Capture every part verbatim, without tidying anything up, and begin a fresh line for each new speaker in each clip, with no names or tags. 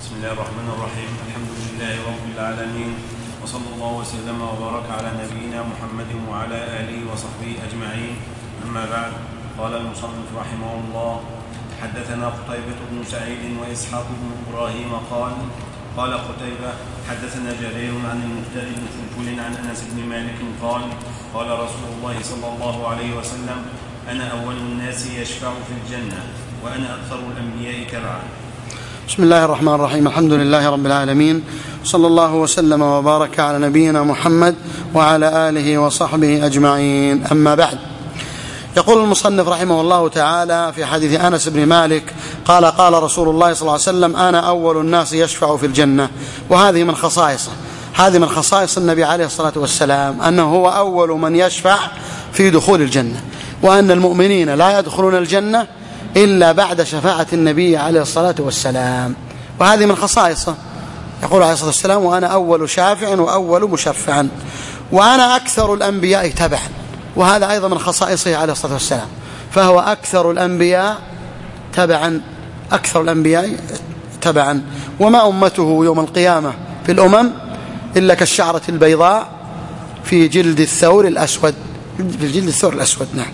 بسم الله الرحمن الرحيم. الحمد لله رب العالمين، وصلى الله وسلم وبارك على نبينا محمد وعلى آله وصحبه أجمعين. أما بعد، قال المصنف رحمه الله: حدثنا قتيبة بن سعيد وإسحاق بن إبراهيم قال قال قتيبة: حدثنا جرير عن المختار بن فلفل عن أنس بن مالك قال قال رسول الله صلى الله عليه وسلم: أنا أول الناس يشفع في الجنة، وأنا أكثر الأنبياء تبعا.
بسم الله الرحمن الرحيم. الحمد لله رب العالمين، صلى الله وسلم وبارك على نبينا محمد وعلى آله وصحبه أجمعين. أما بعد، يقول المصنف رحمه الله تعالى في حديث أنس بن مالك قال قال رسول الله صلى الله عليه وسلم: أنا أول الناس يشفع في الجنة. وهذه من خصائصه، هذه من خصائص النبي عليه الصلاة والسلام، أنه هو أول من يشفع في دخول الجنة، وأن المؤمنين لا يدخلون الجنة إلا بعد شفاعة النبي عليه الصلاة والسلام. وهذه من خصائصه، يقول عليه الصلاة والسلام: وأنا أول شافع وأول مشفع، وأنا أكثر الأنبياء تبعا. وهذا أيضا من خصائصه عليه الصلاة والسلام، فهو أكثر الأنبياء تبعا، أكثر الأنبياء تبعا. وما أمته يوم القيامة في الأمم إلا كالشعرة البيضاء في جلد الثور الأسود، في جلد الثور الأسود. نعم.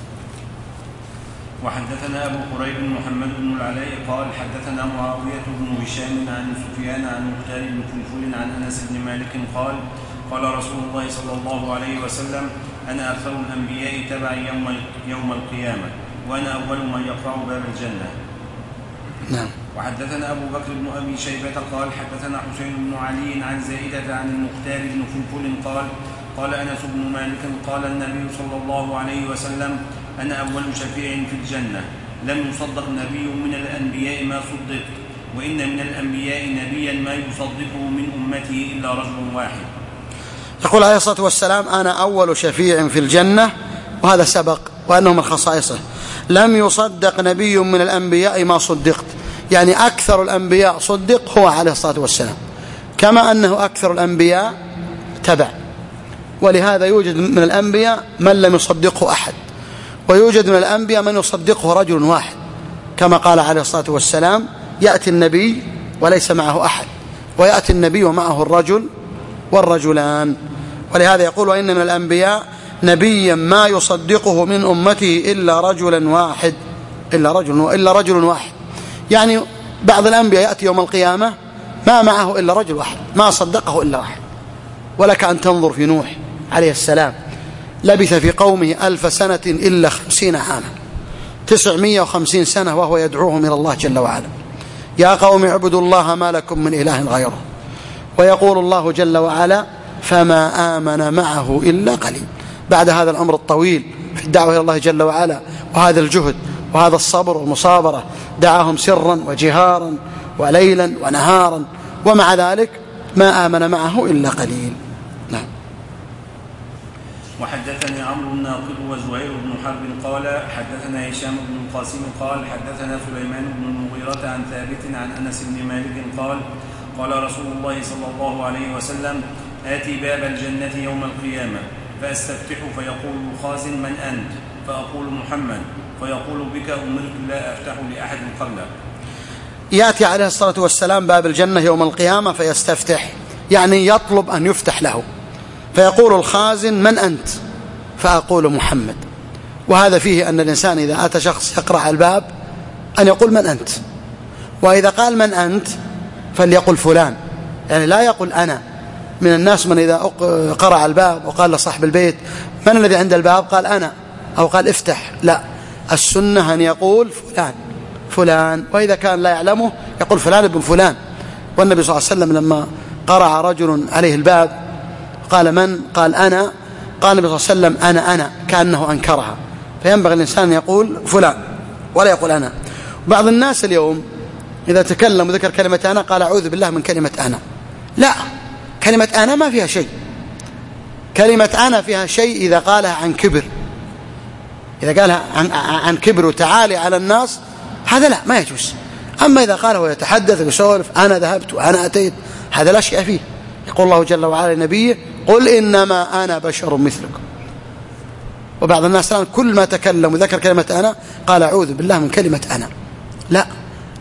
وحدثنا أبو قريب محمد بن العلاء قال حدثنا معاوية بن هشام عن سفيان عن مختار بن فلفل عن أنس بن مالك قال قال رسول الله صلى الله عليه وسلم: أنا أكثر الأنبياء تبعا يوم, يوم القيامة، وأنا أول من يقرع باب الجنة.
نعم.
وحدثنا أبو بكر بن أبي شيبة قال حدثنا حسين بن علي عن زائدة عن المختار بن فلفل قال قال أنس بن مالك قال النبي صلى الله عليه وسلم: أنا أول شفيع في الجنة، لم يصدق نبي من الأنبياء ما صدق، وإن من الأنبياء نبيا ما يصدقه من أمته إلا رجل واحد.
يقول عليه الصلاة والسلام: أنا أول شفيع في الجنة، وهذا سبق وأنه من خصائصه. لم يصدق نبي من الأنبياء ما صدقت، يعني أكثر الأنبياء صدق هو عليه الصلاة والسلام، كما أنه أكثر الأنبياء تبع. ولهذا يوجد من الأنبياء من لم يصدقه أحد، ويوجد من الأنبياء من يصدقه رجل واحد، كما قال عليه الصلاة والسلام: يأتي النبي وليس معه أحد، ويأتي النبي ومعه الرجل والرجلان. ولهذا يقول: وإن من الأنبياء نبيا ما يصدقه من أمته إلا رجلا واحد، إلا رجل, إلا رجل واحد. يعني بعض الأنبياء يأتي يوم القيامة ما معه إلا رجل واحد، ما صدقه إلا واحد. ولك أن تنظر في نوح عليه السلام، لبث في قومه ألف سنة إلا خمسين عاما، تسعمائة وخمسين سنة وهو يدعوهم إلى الله جل وعلا: يا قوم اعبدوا الله ما لكم من إله غيره. ويقول الله جل وعلا: فما آمن معه إلا قليل. بعد هذا الأمر الطويل في الدعوة إلى الله جل وعلا، وهذا الجهد وهذا الصبر والمصابرة، دعاهم سرا وجهارا وليلا ونهارا، ومع ذلك ما آمن معه إلا قليل. نعم.
وحدثني عمرو الناقد وزهير بن حرب قال حدثنا هشام بن القاسم قال حدثنا سليمان بن المغيرة عن ثابت عن أنس بن مالك قال قال رسول الله صلى الله عليه وسلم: آتي باب الجنة يوم القيامة فأستفتح فيقول الخازن: من أنت؟ فأقول: محمد. فيقول: بك أمرت لا أفتح لأحد قبلك.
يأتي عليه الصلاة والسلام باب الجنة يوم القيامة فيستفتح، يعني يطلب أن يفتح له، فيقول الخازن: من أنت؟ فأقول: محمد. وهذا فيه أن الإنسان إذا أتى شخص يقرع الباب أن يقول: من أنت؟ وإذا قال: من أنت؟ فليقل فلان، يعني لا يقول أنا. من الناس من إذا قرع الباب وقال لصاحب البيت: من الذي عند الباب؟ قال: أنا، أو قال: افتح. لا، السنة أن يقول فلان فلان، وإذا كان لا يعلمه يقول فلان ابن فلان. والنبي صلى الله عليه وسلم لما قرع رجل عليه الباب قال: من؟ قال: أنا. قال النبي صلى الله عليه وسلم: أنا أنا، كأنه أنكرها. فينبغي الإنسان أن يقول فلان ولا يقول أنا. بعض الناس اليوم إذا تكلم وذكر كلمة أنا قال: أعوذ بالله من كلمة أنا. لا، كلمة أنا ما فيها شيء. كلمة أنا فيها شيء إذا قالها عن كبر، إذا قالها عن, عن كبر وتعالي على الناس، هذا لا، ما يجوز. أما إذا قاله ويتحدث ويسولف: أنا ذهبت وأنا أتيت، هذا لا شيء فيه. يقول الله جل وعلا لنبيه: قل إنما أنا بشر مثلكم. وبعض الناس الآن كل ما تكلم وذكر كلمة أنا قال: أعوذ بالله من كلمة أنا. لا،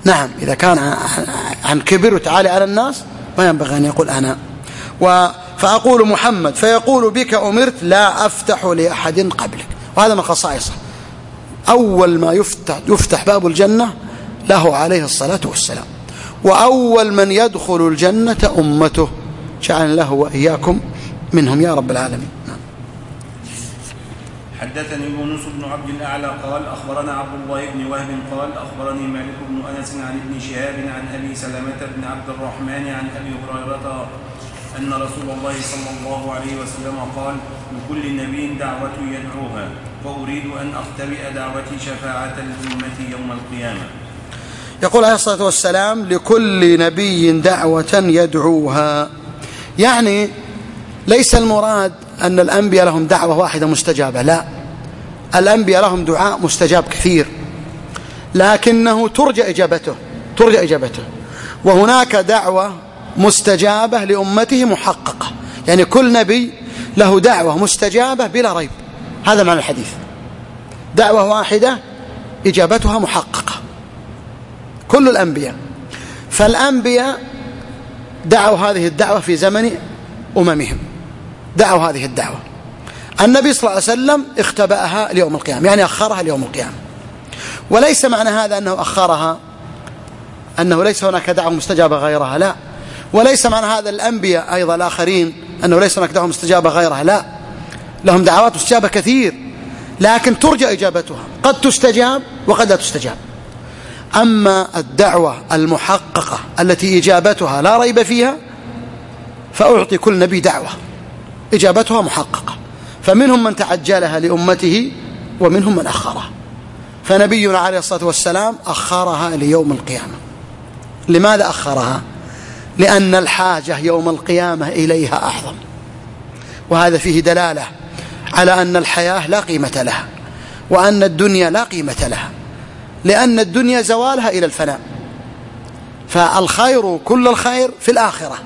نعم، إذا كان عن كبر وتعالي على الناس ما ينبغي أن يقول أنا. فأقول محمد فيقول بك أمرت لا أفتح لأحد قبلك، وهذا من خصائصه. أول ما يفتح, يفتح باب الجنة له عليه الصلاة والسلام، وأول من يدخل الجنة أمته، جعل له وإياكم منهم يا رب العالمين.
حدثني يونس بن عبد الأعلى قال أخبرنا عبد الله بن وهب قال أخبرني مالك بن أنس عن ابن شهاب عن أبي سلمة بن عبد الرحمن عن أبي هريرة أن رسول الله صلى الله عليه وسلم قال لكل نبي دعوة يدعوها، فأريد أن أختبئ دعوتي شفاعة لأمتي يوم القيامة.
يقول عليه الصلاة والسلام لكل نبي دعوة يدعوها، يعني ليس المراد أن الأنبياء لهم دعوة واحدة مستجابة، لا، الأنبياء لهم دعاء مستجاب كثير، لكنه ترجى إجابته ترجى إجابته وهناك دعوة مستجابة لأمته محققة، يعني كل نبي له دعوة مستجابة بلا ريب، هذا معنى الحديث، دعوة واحدة إجابتها محققة كل الأنبياء. فالأنبياء دعوا هذه الدعوة في زمن أممهم، دعوا هذه الدعوة. النبي صلى الله عليه وسلم اختبأها ليوم القيامة، يعني أخرها ليوم القيامة. وليس معنى هذا أنه أخرها أنه ليس هناك دعوة مستجابة غيرها، لا، وليس معنى هذا الأنبياء أيضا الآخرين أنه ليس هناك دعوة مستجابة غيرها، لا، لهم دعوات مستجابة كثير، لكن ترجى إجابتها، قد تستجاب وقد لا تستجاب. أما الدعوة المحققة التي إجابتها لا ريب فيها فأعطي كل نبي دعوة إجابتها محققة، فمنهم من تعجلها لأمته ومنهم من أخرها. فنبينا عليه الصلاة والسلام أخرها ليوم القيامة. لماذا أخرها؟ لأن الحاجة يوم القيامة إليها أعظم، وهذا فيه دلالة على أن الحياة لا قيمة لها، وأن الدنيا لا قيمة لها، لأن الدنيا زوالها إلى الفناء، فالخير كل الخير في الآخرة.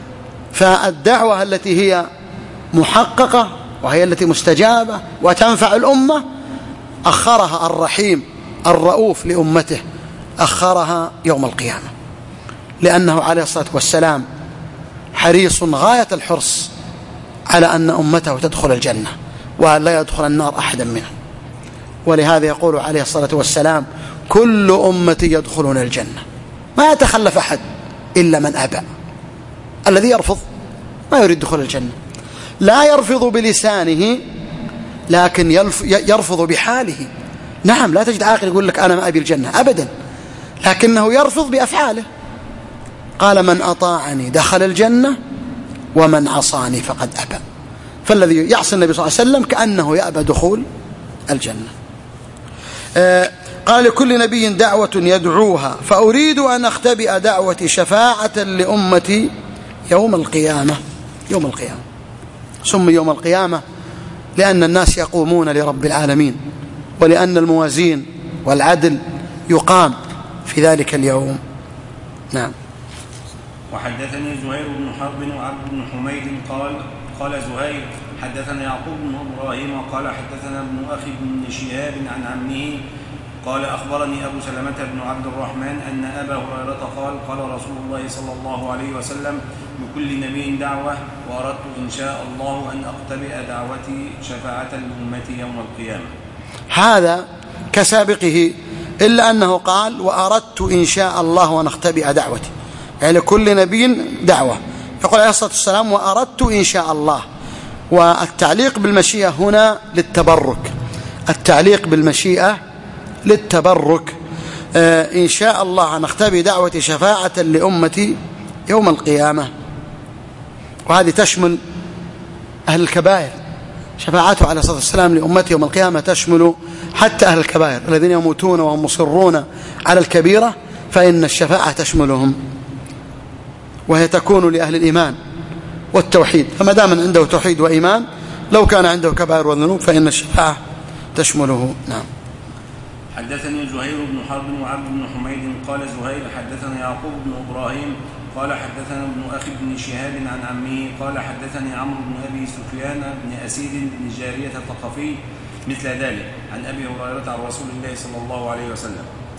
فالدعوة التي هي محققة وهي التي مستجابة وتنفع الأمة أخرها الرحيم الرؤوف لأمته، أخرها يوم القيامة، لأنه عليه الصلاة والسلام حريص غاية الحرص على أن أمته تدخل الجنة وأن لا يدخل النار أحدا منهم. ولهذا يقول عليه الصلاة والسلام كل أمتي يدخلون الجنة، ما يتخلف أحد إلا من أبى، الذي يرفض ما يريد دخول الجنة، لا يرفض بلسانه لكن يرفض بحاله. نعم، لا تجد عاقل يقول لك أنا ما أبي الجنة أبدا، لكنه يرفض بأفعاله. قال من أطاعني دخل الجنة ومن عصاني فقد أبى. فالذي يعصي النبي صلى الله عليه وسلم كأنه يأبى دخول الجنة. آه قال لكل نبي دعوة يدعوها، فأريد أن أختبئ دعوتي شفاعة لأمتي يوم القيامة. يوم القيامة سمي يوم القيامة لأن الناس يقومون لرب العالمين، ولأن الموازين والعدل يقام في ذلك اليوم. نعم.
وحدثني زهير بن حرب وعبد بن حميد قال قال زهير حدثنا يعقوب بن إبراهيم قال حدثنا ابن أخي بن شهاب عن عمه قال أخبرني أبو سلمة بن عبد الرحمن أن أبا هريرة قال قال رسول الله صلى الله عليه وسلم لكل نبي دعوة، وأردت إن شاء الله أن أختبئ دعوتي شفاعة لأمتي يوم القيامة.
هذا كسابقه، إلا أنه قال وأردت إن شاء الله أن أختبئ دعوتي، يعني لكل نبي دعوة. يقول عليه الصلاة والسلام وأردت إن شاء الله، والتعليق بالمشيئة هنا للتبرك، التعليق بالمشيئة للتبرك. آه إن شاء الله أن أختبئ دعوتي شفاعة لأمتي يوم القيامة، وهذه تشمل أهل الكبائر. شفاعته عليه الصلاة والسلام لأمتي يوم القيامة تشمل حتى أهل الكبائر الذين يموتون وهم مصرون على الكبيرة، فإن الشفاعة تشملهم، وهي تكون لأهل الإيمان والتوحيد. فما دام عنده توحيد وإيمان، لو كان عنده كبائر وذنوب فإن الشفاعة تشمله. نعم.
حدثني زهير بن حرب وعبد بن حميد قال زهير حدثنا يعقوب بن إبراهيم قال حدثنا ابن أخي بن شهاب عن عمه قال حدثني عمرو بن أبي سفيان بن أسيد بن جارية الثقفي مثل ذلك عن أبي هريرة عن رسول الله صلى الله عليه وسلم.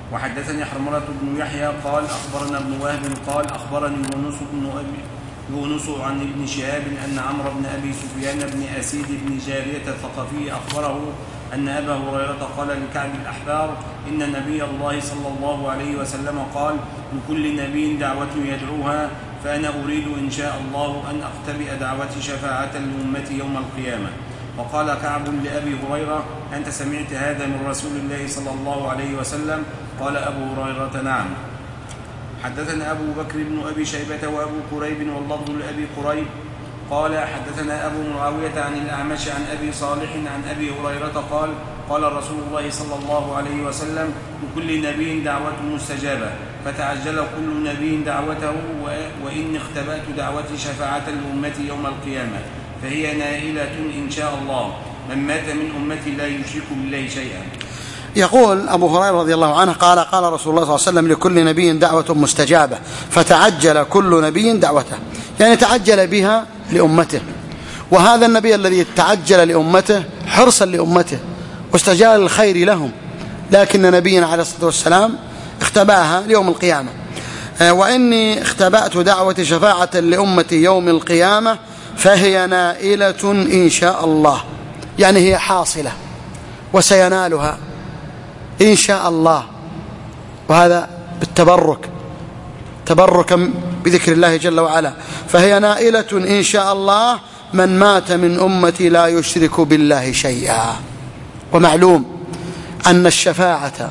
وحدثني حرملة بن يحيى قال أخبرنا ابن وهب قال أخبرني يونس بن أبي يونس عن ابن شهاب أن عمرو بن أبي سفيان بن أسيد بن جارية الثقفي أخبره أن أبا هريرة قال لكعب الأحبار إن نبي الله صلى الله عليه وسلم قال لكل نبي دعوة يدعوها فأنا أريد إن شاء الله أن أختبئ دعوتي شفاعة لأمتي يوم القيامة. وقال كعب لأبي هريرة أنت سمعت هذا من رسول الله صلى الله عليه وسلم؟ قال أبو هريرة نعم. حدثنا أبو بكر بن أبي شيبة وأبو قريب واللفظ لأبي قريب قال حدثنا أبو معاوية عن الأعمش عن أبي صالح عن أبي هريرة قال قال رسول الله صلى الله عليه وسلم لكل نبي دعوة مستجابة فتعجل كل نبي دعوته وإن اختبأت دعوتي شفاعة لأمتي يوم القيامة فهي نائلة إن شاء الله من مات من أمتي لا يشرك بالله شيئا.
يقول أبو هريرة رضي الله عنه قال قال رسول الله صلى الله عليه وسلم لكل نبي دعوة مستجابة فتعجل كل نبي دعوته، يعني تعجل بها لأمته. وهذا النبي الذي تعجل لأمته حرصا لأمته واستجال الخير لهم، لكن نبينا عليه الصلاة والسلام اختبأها ليوم القيامة. وإني اختبأت دعوة شفاعة لأمتي يوم القيامة فهي نائلة إن شاء الله، يعني هي حاصلة وسينالها إن شاء الله، وهذا بالتبرك تبركا بذكر الله جل وعلا. فهي نائلة إن شاء الله من مات من أمتي لا يشرك بالله شيئا. ومعلوم أن الشفاعة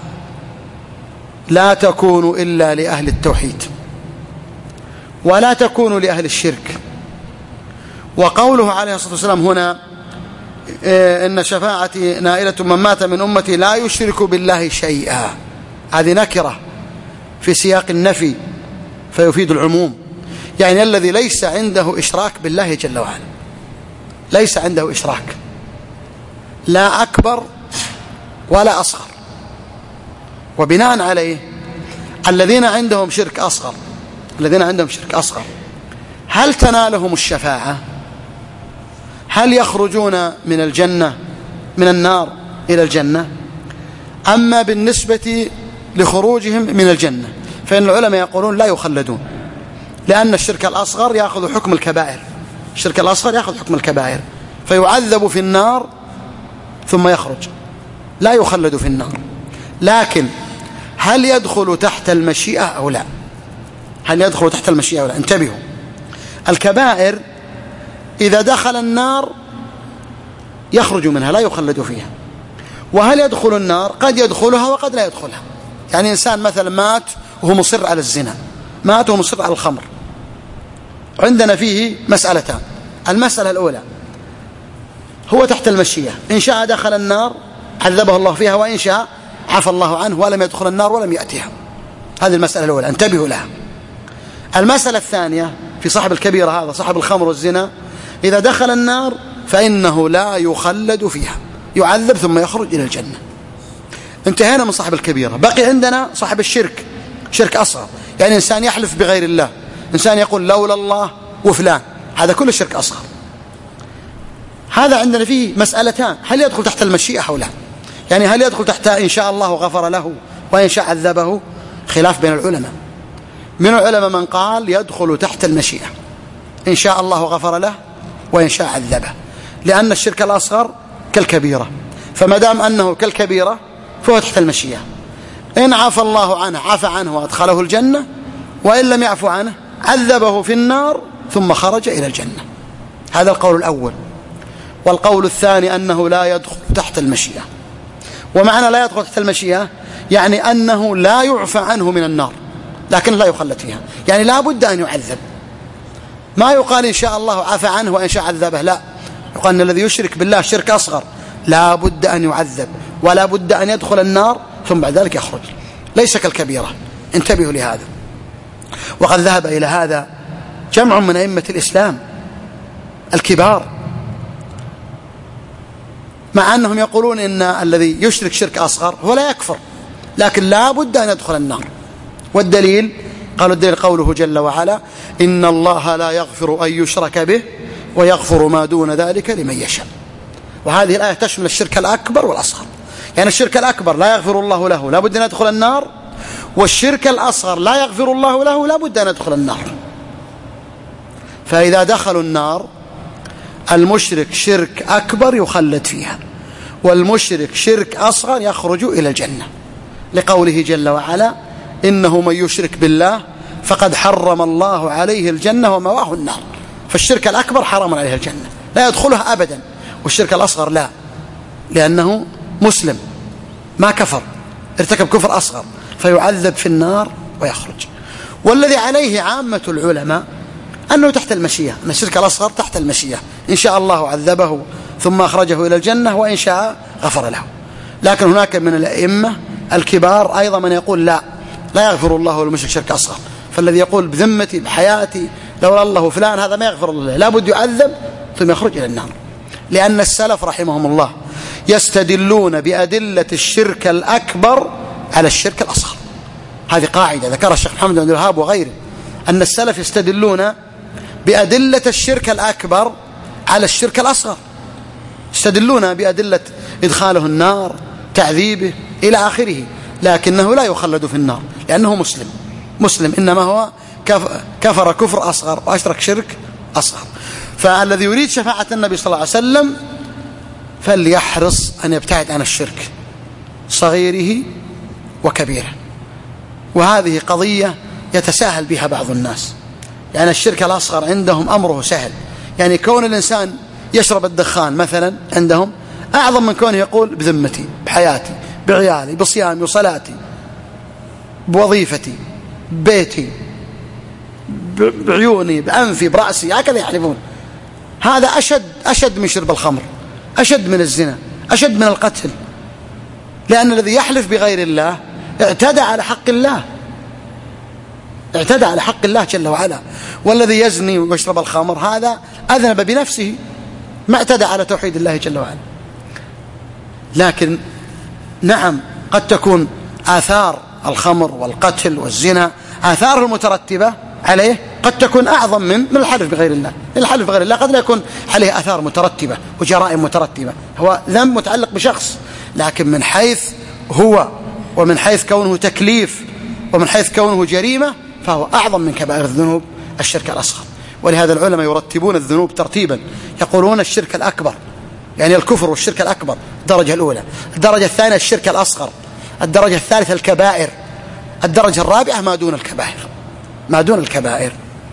لا تكون إلا لأهل التوحيد ولا تكون لأهل الشرك. وقوله عليه الصلاة والسلام هنا إن شفاعتي نائلة من مات من أمتي لا يشرك بالله شيئا، هذه نكرة في سياق النفي فيفيد العموم، يعني الذي ليس عنده إشراك بالله جل وعلا، ليس عنده إشراك لا أكبر ولا أصغر. وبناء عليه الذين عندهم شرك أصغر الذين عندهم شرك أصغر هل تنالهم الشفاعة؟ هل يخرجون من الجنة من النار إلى الجنة؟ أما بالنسبة لخروجهم من الجنة فإن العلماء يقولون لا يخلدون، لأن الشرك الأصغر يأخذ حكم الكبائر الشرك الأصغر يأخذ حكم الكبائر فيعذب في النار ثم يخرج، لا يخلد في النار. لكن هل يدخل تحت المشيئة أو لا؟ هل يدخل تحت المشيئة أو لا؟ انتبهوا، الكبائر إذا دخل النار يخرج منها لا يخلد فيها. وهل يدخل النار؟ قد يدخلها وقد لا يدخلها. يعني إنسان مثلا مات وهو مصر على الزنا، مات وهو مصر على الخمر، عندنا فيه مسألتان. المسألة الأولى هو تحت المشيئة، إن شاء دخل النار عذبه الله فيها، وإن شاء عفى الله عنه ولم يدخل النار ولم يأتيها. هذه المسألة الأولى، انتبهوا لها. المسألة الثانية في صاحب الكبيرة هذا صاحب الخمر والزنا، إذا دخل النار فإنه لا يخلد فيها، يعذب ثم يخرج إلى الجنة. انتهينا من صاحب الكبيرة، بقي عندنا صاحب الشرك، شرك أصغر، يعني إنسان يحلف بغير الله، إنسان يقول لولا الله وفلان، هذا كله شرك أصغر. هذا عندنا فيه مسألتان، هل يدخل تحت المشيئة أو لا؟ يعني هل يدخل تحت إن شاء الله غفر له وإن شاء عذبه؟ خلاف بين العلماء. من العلماء من قال يدخل تحت المشيئة، إن شاء الله غفر له وإن شاء عذبه، لأن الشرك الأصغر كالكبيرة، فما دام أنه كالكبيرة فهو تحت المشيئة. إن عفى الله عنه عفى عنه وأدخله الجنة، وإن لم يعفو عنه عذبه في النار ثم خرج إلى الجنة. هذا القول الأول. والقول الثاني أنه لا يدخل تحت المشيئة. ومعنى لا يدخل تحت المشيئة يعني أنه لا يعفى عنه من النار لكن لا يخلد فيها، يعني لا بد أن يعذب. ما يقال إن شاء الله عفى عنه وإن شاء عذبه، لا، يقال أن الذي يشرك بالله شرك أصغر لا بد أن يعذب ولا بد أن يدخل النار ثم بعد ذلك يخرج، ليس كالكبيرة. انتبهوا لهذا. وقد ذهب إلى هذا جمع من أئمة الإسلام الكبار، مع أنهم يقولون إن الذي يشرك شرك أصغر هو لا يكفر لكن لا بد أن يدخل النار. والدليل قالوا الدليل قوله جل وعلا إن الله لا يغفر أن يشرك به ويغفر ما دون ذلك لمن يشاء. وهذه الآية تشمل الشرك الأكبر والأصغر، يعني الشرك الأكبر لا يغفر الله له لا بد أن يدخل النار والشرك الأصغر لا يغفر الله له لا بد أن يدخل النار. فإذا دخلوا النار المشرك شرك أكبر يخلد فيها، والمشرك شرك أصغر يخرج إلى الجنة، لقوله جل وعلا إنه من يشرك بالله فقد حرم الله عليه الجنة ومواه النار. فالشرك الأكبر حرم عليه الجنة لا يدخلها أبدا، والشرك الأصغر لا، لأنه مسلم ما كفر، ارتكب كفر أصغر فيعذب في النار ويخرج. والذي عليه عامة العلماء أنه تحت المشيئة، أن الشرك الأصغر تحت المشيئة، إن شاء الله عذبه ثم أخرجه إلى الجنة وإن شاء غفر له. لكن هناك من الأئمة الكبار أيضا من يقول لا لا يغفر الله للمشرك شرك أصغر، فالذي يقول بذمتي بحياتي لولا الله فلان هذا ما يغفر الله، لا بد يعذب ثم يخرج إلى النار. لأن السلف رحمهم الله يستدلون بأدلة الشرك الأكبر على الشرك الأصغر. هذه قاعدة ذكرها الشيخ محمد بن عبد الوهاب وغيره، أن السلف يستدلون بأدلة الشرك الأكبر على الشرك الأصغر، يستدلون بأدلة إدخاله النار، تعذيبه إلى آخره، لكنه لا يخلد في النار لأنه مسلم مسلم إنما هو كفر كفر أصغر وأشرك شرك أصغر. فالذي يريد شفاعة النبي صلى الله عليه وسلم فليحرص أن يبتعد عن الشرك صغيره وكبيره. وهذه قضية يتساهل بها بعض الناس، يعني الشرك الأصغر عندهم أمره سهل، يعني كون الإنسان يشرب الدخان مثلا عندهم أعظم من كونه يقول بذمتي بحياتي بعيالي بصيامي وصلاتي بوظيفتي ببيتي بعيوني بأنفي برأسي، هكذا يحلفون. هذا أشد أشد من شرب الخمر، أشد من الزنا، أشد من القتل، لأن الذي يحلف بغير الله اعتدى على حق الله، اعتدى على حق الله جل وعلا. والذي يزني ويشرب الخمر هذا أذنب بنفسه، ما اعتدى على توحيد الله جل وعلا. لكن نعم قد تكون آثار الخمر والقتل والزنا آثاره المترتبة عليه قد تكون أعظم من من الحلف بغير الله. الحلف بغير الله قد لا يكون عليه آثار مترتبة وجرائم مترتبة، هو ذنب متعلق بشخص، لكن من حيث هو ومن حيث كونه تكليف ومن حيث كونه جريمة فهو أعظم من كبائر الذنوب الشرك الأصغر. ولهذا العلماء يرتبون الذنوب ترتيبا، يقولون الشرك الأكبر يعني الكفر والشرك الأكبر الدرجة الأولى، الدرجة الثانية الشرك الأصغر، الدرجة الثالثة الكبائر، الدرجة الرابعة ما دون الكبائر، ما دون الكبائر.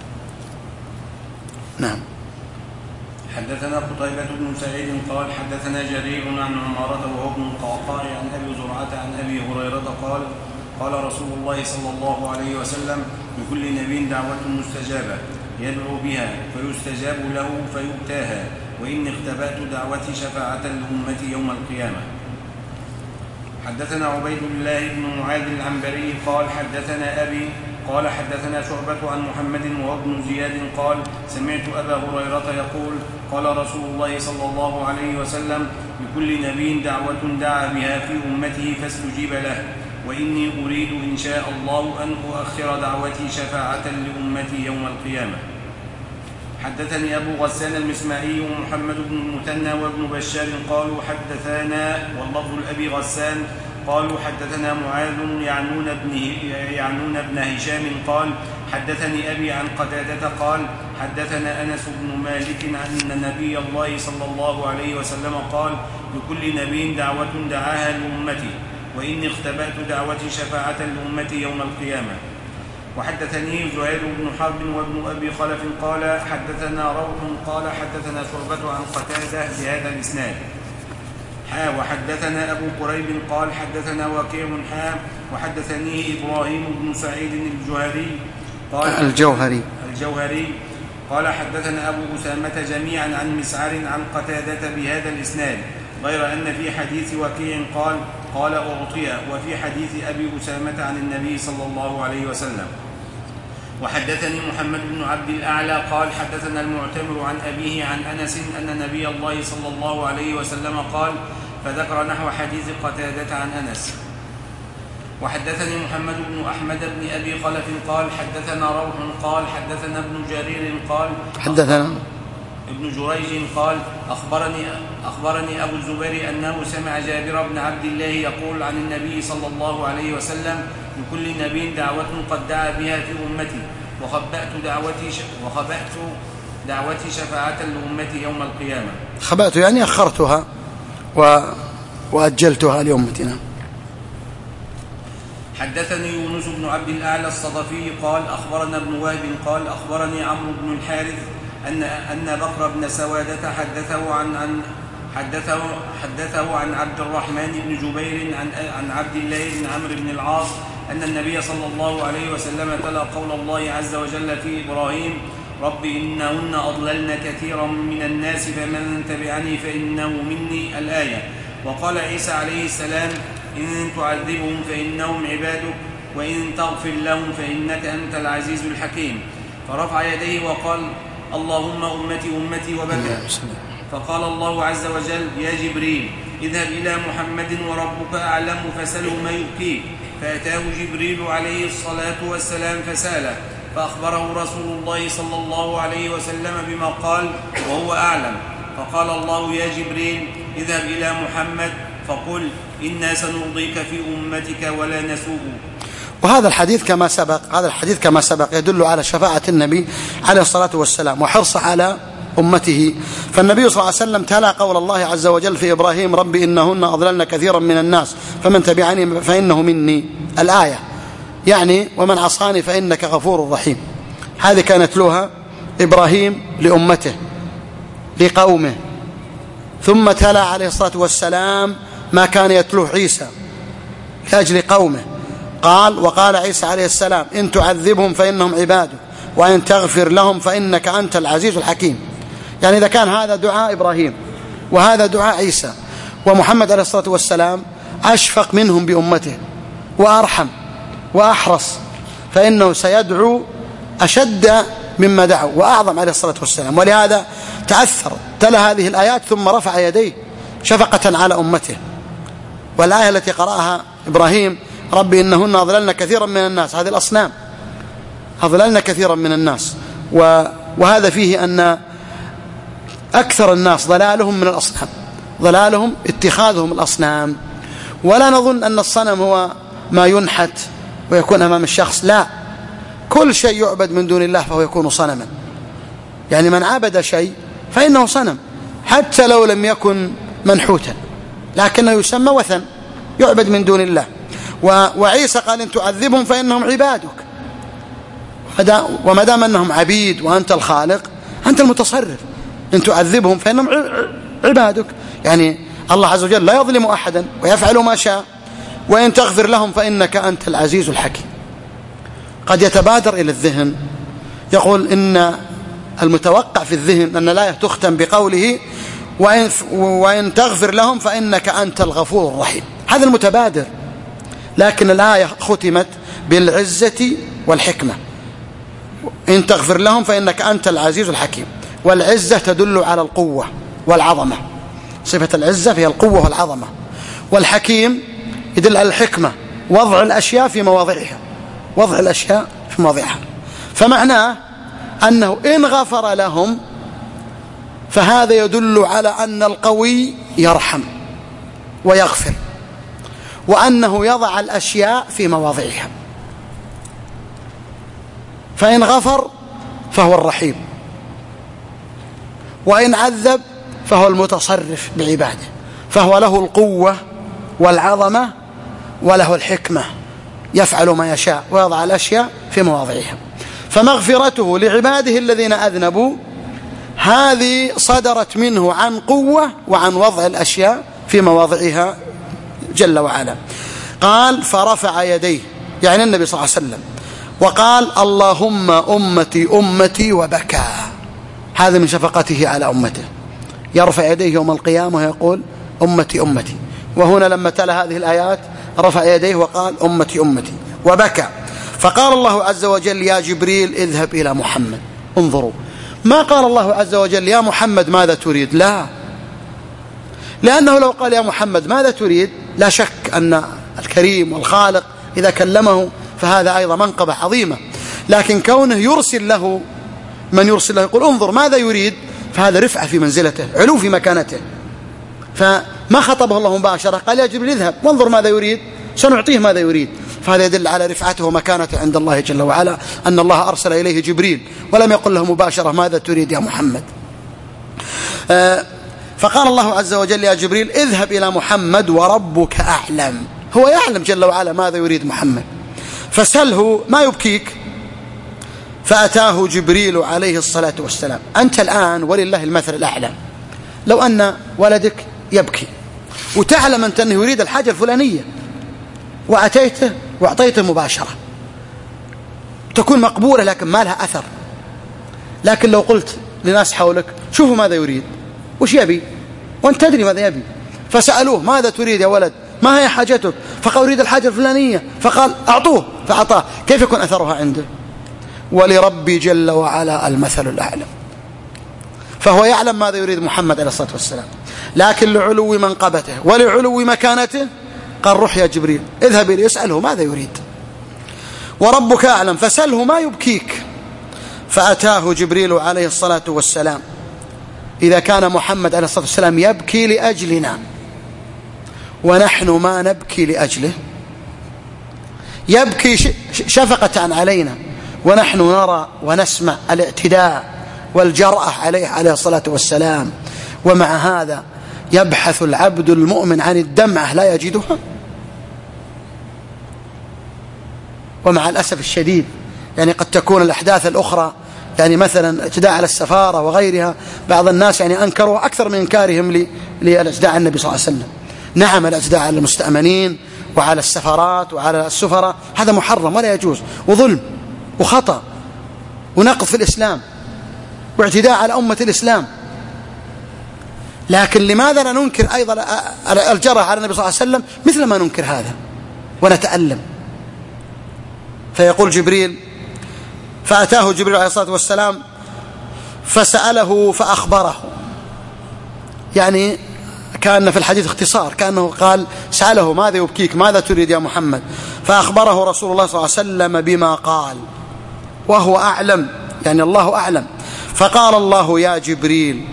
نعم.
حدثنا قتيبة بن سعيد قال حدثنا جرير عن عمارة وهو ابن القعقاع عن أبي زرعة عن أبي هريرة قال قال رسول الله صلى الله عليه وسلم لكل نبي دعوة مستجابة يدعو بها فيستجاب له فيؤتاها، وإني اختبأت دعوتي شفاعة لأمتي يوم القيامة. حدثنا عبيد الله بن معاذ العنبري قال حدثنا أبي قال حدثنا شعبة عن محمد وهو ابن زياد قال سمعت أبا هريرة يقول قال رسول الله صلى الله عليه وسلم لكل نبي دعوة دعا بها في أمته فاستجيب له، وإني أريد إن شاء الله أن أؤخر دعوتي شفاعة لأمتي يوم القيامة. حدثني أبو غسان المسمعي ومحمد بن المثنى وابن بشار قالوا حدثنا واللفظ لأبي غسان قالوا حدثنا معاذ يعنون ابن, يعنون ابن هشام قال حدثني أبي عن قتادة قال حدثنا أنس بن مالك أن نبي الله صلى الله عليه وسلم قال لكل نبي دعوة دعاها لأمتي، وإني اختبأت دعوتي شفاعة لأمتي يوم القيامة. وحدثني زهير بن حرب وابن أبي خلف قال حدثنا روح قال حدثنا شعبة عن قتادة بهذا الإسناد حا وحدثنا أبو قريب قال حدثنا وكيع حا وحدثني إبراهيم بن سعيد الجوهري قال
الجوهري
الجوهري قال حدثنا أبو أسامة جميعا عن مسعر عن قتادة بهذا الإسناد، غير أن في حديث وكيع قال قال أعطي، وفي حديث أبي أسامة عن النبي صلى الله عليه وسلم. وحدثني محمد بن عبد الأعلى قال حدثنا المعتمر عن أبيه عن أنس أن نبي الله صلى الله عليه وسلم قال، فذكر نحو حديث قتادة عن أنس. وحدثني محمد بن أحمد بن أبي خلف قال حدثنا روح قال حدثنا ابن جرير قال
حدثنا
ابن جريج قال أخبرني, أخبرني أبو الزبير أنه سمع جابر بن عبد الله يقول عن النبي صلى الله عليه وسلم لكل نبي دعوة قد دعا بها في أمتي، وخبأت دعوتي, ش... وخبأت دعوتي شفاعة لأمتي يوم القيامة.
خبأت يعني أخرتها و... وأجلتها لأمتنا.
حدثني يونس بن عبد الأعلى الصدفي قال أخبرنا ابن وهب قال أخبرني عمرو بن الحارث أن أن بكر بن سوادة حدثه عن عن حدثه حدثه عن عبد الرحمن بن جبير عن عن عبد الله بن عمرو بن العاص أن النبي صلى الله عليه وسلم تلا قول الله عز وجل في إبراهيم رب إنهن أضللن كثيرا من الناس فمن تبعني فإنه مني الآية. وقال عيسى عليه السلام إن تعذبهم فإنهم عبادك وإن تغفر لهم فإنك أنت العزيز الحكيم. فرفع يديه وقال اللهم أمتي أمتي وبكى. فقال الله عز وجل يا جبريل اذهب إلى محمد وربك أعلم فسله ما يبكيه. فأتاه جبريل عليه الصلاة والسلام فساله فأخبره رسول الله صلى الله عليه وسلم بما قال وهو أعلم. فقال الله يا جبريل اذهب إلى محمد فقل إنا سنرضيك في أمتك ولا نسوء.
وهذا الحديث كما سبق هذا الحديث كما سبق يدل على شفاعة النبي عليه الصلاة والسلام وحرصه على أمته. فالنبي صلى الله عليه وسلم تلا قول الله عز وجل في إبراهيم رب إنهن أضللن كثيرا من الناس فمن تبعني فإنه مني الآية، يعني ومن عصاني فإنك غفور رحيم. هذه كانت لها إبراهيم لأمته لقومه. ثم تلا عليه الصلاة والسلام ما كان يتلوه عيسى لأجل قومه. قال وقال عيسى عليه السلام إن تعذبهم فإنهم عبادك وإن تغفر لهم فإنك أنت العزيز الحكيم. يعني إذا كان هذا دعاء إبراهيم وهذا دعاء عيسى ومحمد عليه الصلاة والسلام أشفق منهم بأمته وأرحم وأحرص، فإنه سيدعو أشد مما دعوا وأعظم عليه الصلاة والسلام. ولهذا تأثر تلا هذه الآيات ثم رفع يديه شفقة على أمته. والآية التي قرأها إبراهيم ربي إنهن أضللن كثيرا من الناس، هذه الأصنام أضللن كثيرا من الناس، وهذا فيه أن أكثر الناس ضلالهم من الأصنام، ضلالهم اتخاذهم الأصنام. ولا نظن أن الصنم هو ما ينحت ويكون أمام الشخص، لا، كل شيء يعبد من دون الله فهو يكون صنما. يعني من عبد شيء فإنه صنم حتى لو لم يكن منحوتا، لكنه يسمى وثن يعبد من دون الله. وعيسى قال إن تعذبهم فإنهم عبادك، وما دام أنهم عبيد وأنت الخالق أنت المتصرف، إن تعذبهم فإنهم عبادك، يعني الله عز وجل لا يظلم أحدا ويفعل ما شاء، وإن تغفر لهم فإنك أنت العزيز الحكيم. قد يتبادر إلى الذهن يقول إن المتوقع في الذهن أن الآية تختم بقوله وإن, وإن تغفر لهم فإنك أنت الغفور الرحيم، هذا المتبادر، لكن الآية ختمت بالعزة والحكمة. إن تغفر لهم فإنك أنت العزيز الحكيم، والعزة تدل على القوة والعظمة، صفة العزة فيها القوة والعظمة، والحكيم يدل على الحكمة، وضع الأشياء في مواضعها، وضع الأشياء في مواضعها. فمعناه أنه إن غفر لهم فهذا يدل على أن القوي يرحم ويغفر، وأنه يضع الأشياء في مواضعها. فإن غفر فهو الرحيم، وإن عذب فهو المتصرف بعباده، فهو له القوة والعظمة وله الحكمة، يفعل ما يشاء ويضع الأشياء في مواضعها. فمغفرته لعباده الذين أذنبوا هذه صدرت منه عن قوة وعن وضع الأشياء في مواضعها جل وعلا. قال فرفع يديه، يعني النبي صلى الله عليه وسلم، وقال اللهم أمتي أمتي وبكى. هذا من شفقته على أمته، يرفع يديه يوم القيامة ويقول أمتي أمتي. وهنا لما تلا هذه الآيات رفع يديه وقال أمتي أمتي وبكى. فقال الله عز وجل يا جبريل اذهب إلى محمد. انظروا، ما قال الله عز وجل يا محمد ماذا تريد، لا، لأنه لو قال يا محمد ماذا تريد لا شك أن الكريم والخالق إذا كلمه فهذا أيضا منقبة عظيمة، لكن كونه يرسل له من يرسل له يقول انظر ماذا يريد، فهذا رفعة في منزلته، علو في مكانته. فما خطبه الله مباشرة، قال يا جبريل اذهب وانظر ماذا يريد سنعطيه ماذا يريد، فهذا يدل على رفعته ومكانته عند الله جل وعلا، أن الله أرسل إليه جبريل ولم يقل له مباشرة ماذا تريد يا محمد. فقال الله عز وجل يا جبريل اذهب إلى محمد وربك أعلم، هو يعلم جل وعلا ماذا يريد محمد، فسله ما يبكيك. فأتاه جبريل عليه الصلاة والسلام. أنت الآن ولله المثل الأعلى، لو أن ولدك يبكي وتعلم أنت أنه يريد الحاجة الفلانية وأتيته وأعطيته مباشرة تكون مقبولة لكن ما لها أثر. لكن لو قلت لناس حولك شوفوا ماذا يريد وش يبي وأنت تدري ماذا يبي، فسألوه ماذا تريد يا ولد، ما هي حاجتك، فقال يريد الحاجة الفلانية، فقال أعطوه فأعطاه، كيف يكون أثرها عنده؟ ولربي جل وعلا المثل الأعلى. فهو يعلم ماذا يريد محمد عليه الصلاة والسلام، لكن لعلو منقبته ولعلو مكانته قال روح يا جبريل اذهب إليه اسأله ماذا يريد. وربك أعلم فسأله ما يبكيك. فأتاه جبريل عليه الصلاة والسلام. إذا كان محمد عليه الصلاة والسلام يبكي لأجلنا ونحن ما نبكي لأجله، يبكي شفقة علينا ونحن نرى ونسمع الاعتداء والجرأة عليه عليه الصلاة والسلام، ومع هذا يبحث العبد المؤمن عن الدمعة لا يجدها. ومع الأسف الشديد يعني قد تكون الأحداث الأخرى يعني مثلا اعتداء على السفارة وغيرها، بعض الناس يعني أنكروا أكثر من إنكارهم للاعتداء على النبي صلى الله عليه وسلم. نعم الاعتداء على المستأمنين وعلى السفارات وعلى السفراء هذا محرم ولا يجوز وظلم وخطأ ونقض في الإسلام واعتداء على أمة الإسلام. لكن لماذا لا ننكر أيضا الجرح على النبي صلى الله عليه وسلم مثل ما ننكر هذا ونتألم؟ فيقول جبريل فأتاه جبريل عليه الصلاة والسلام فسأله فأخبره، يعني كان في الحديث اختصار، كأنه قال سأله ماذا يبكيك ماذا تريد يا محمد، فأخبره رسول الله صلى الله عليه وسلم بما قال وهو أعلم، يعني الله أعلم. فقال الله يا جبريل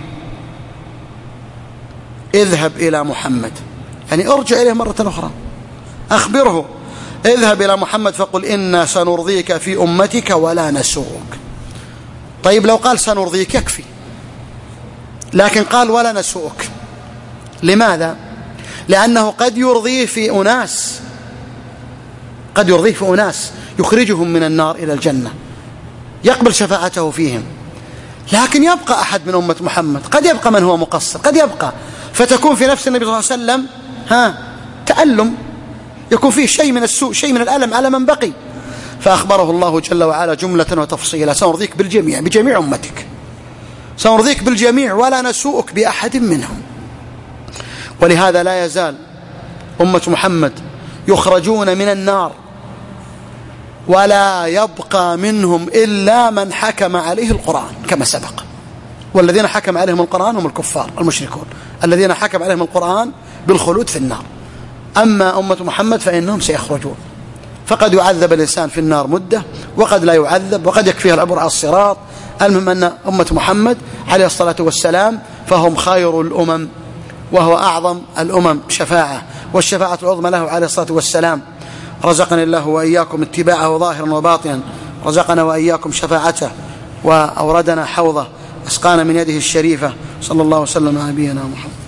اذهب إلى محمد، يعني ارجع إليه مرة أخرى أخبره، اذهب إلى محمد فقل إنا سنرضيك في أمتك ولا نسوءك. طيب لو قال سنرضيك يكفي، لكن قال ولا نسوءك. لماذا؟ لأنه قد يرضيه في أناس قد يرضيه في أناس يخرجهم من النار إلى الجنة، يقبل شفاعته فيهم، لكن يبقى أحد من أمة محمد، قد يبقى من هو مقصر، قد يبقى، فتكون في نفس النبي صلى الله عليه وسلم ها تألم، يكون فيه شيء من السوء شيء من الألم على من بقي. فأخبره الله جل وعلا جملة وتفصيلا سنرضيك بالجميع بجميع أمتك، سنرضيك بالجميع ولا نسوءك بأحد منهم. ولهذا لا يزال أمة محمد يخرجون من النار ولا يبقى منهم إلا من حكم عليه القرآن كما سبق، والذين حكم عليهم القرآن هم الكفار المشركون الذين حكم عليهم القرآن بالخلود في النار. أما أمة محمد فإنهم سيخرجون، فقد يعذب الإنسان في النار مدة وقد لا يعذب وقد يكفيها العبر على الصراط. المهم أن أمة محمد عليه الصلاة والسلام فهم خير الأمم وهو أعظم الأمم شفاعة، والشفاعة العظمى له عليه الصلاة والسلام. رزقنا الله وإياكم اتباعه ظاهرا وباطنا، رزقنا وإياكم شفاعته وأوردنا حوضه، أسقانا من يده الشريفة. صلى الله وسلم على نبينا محمد.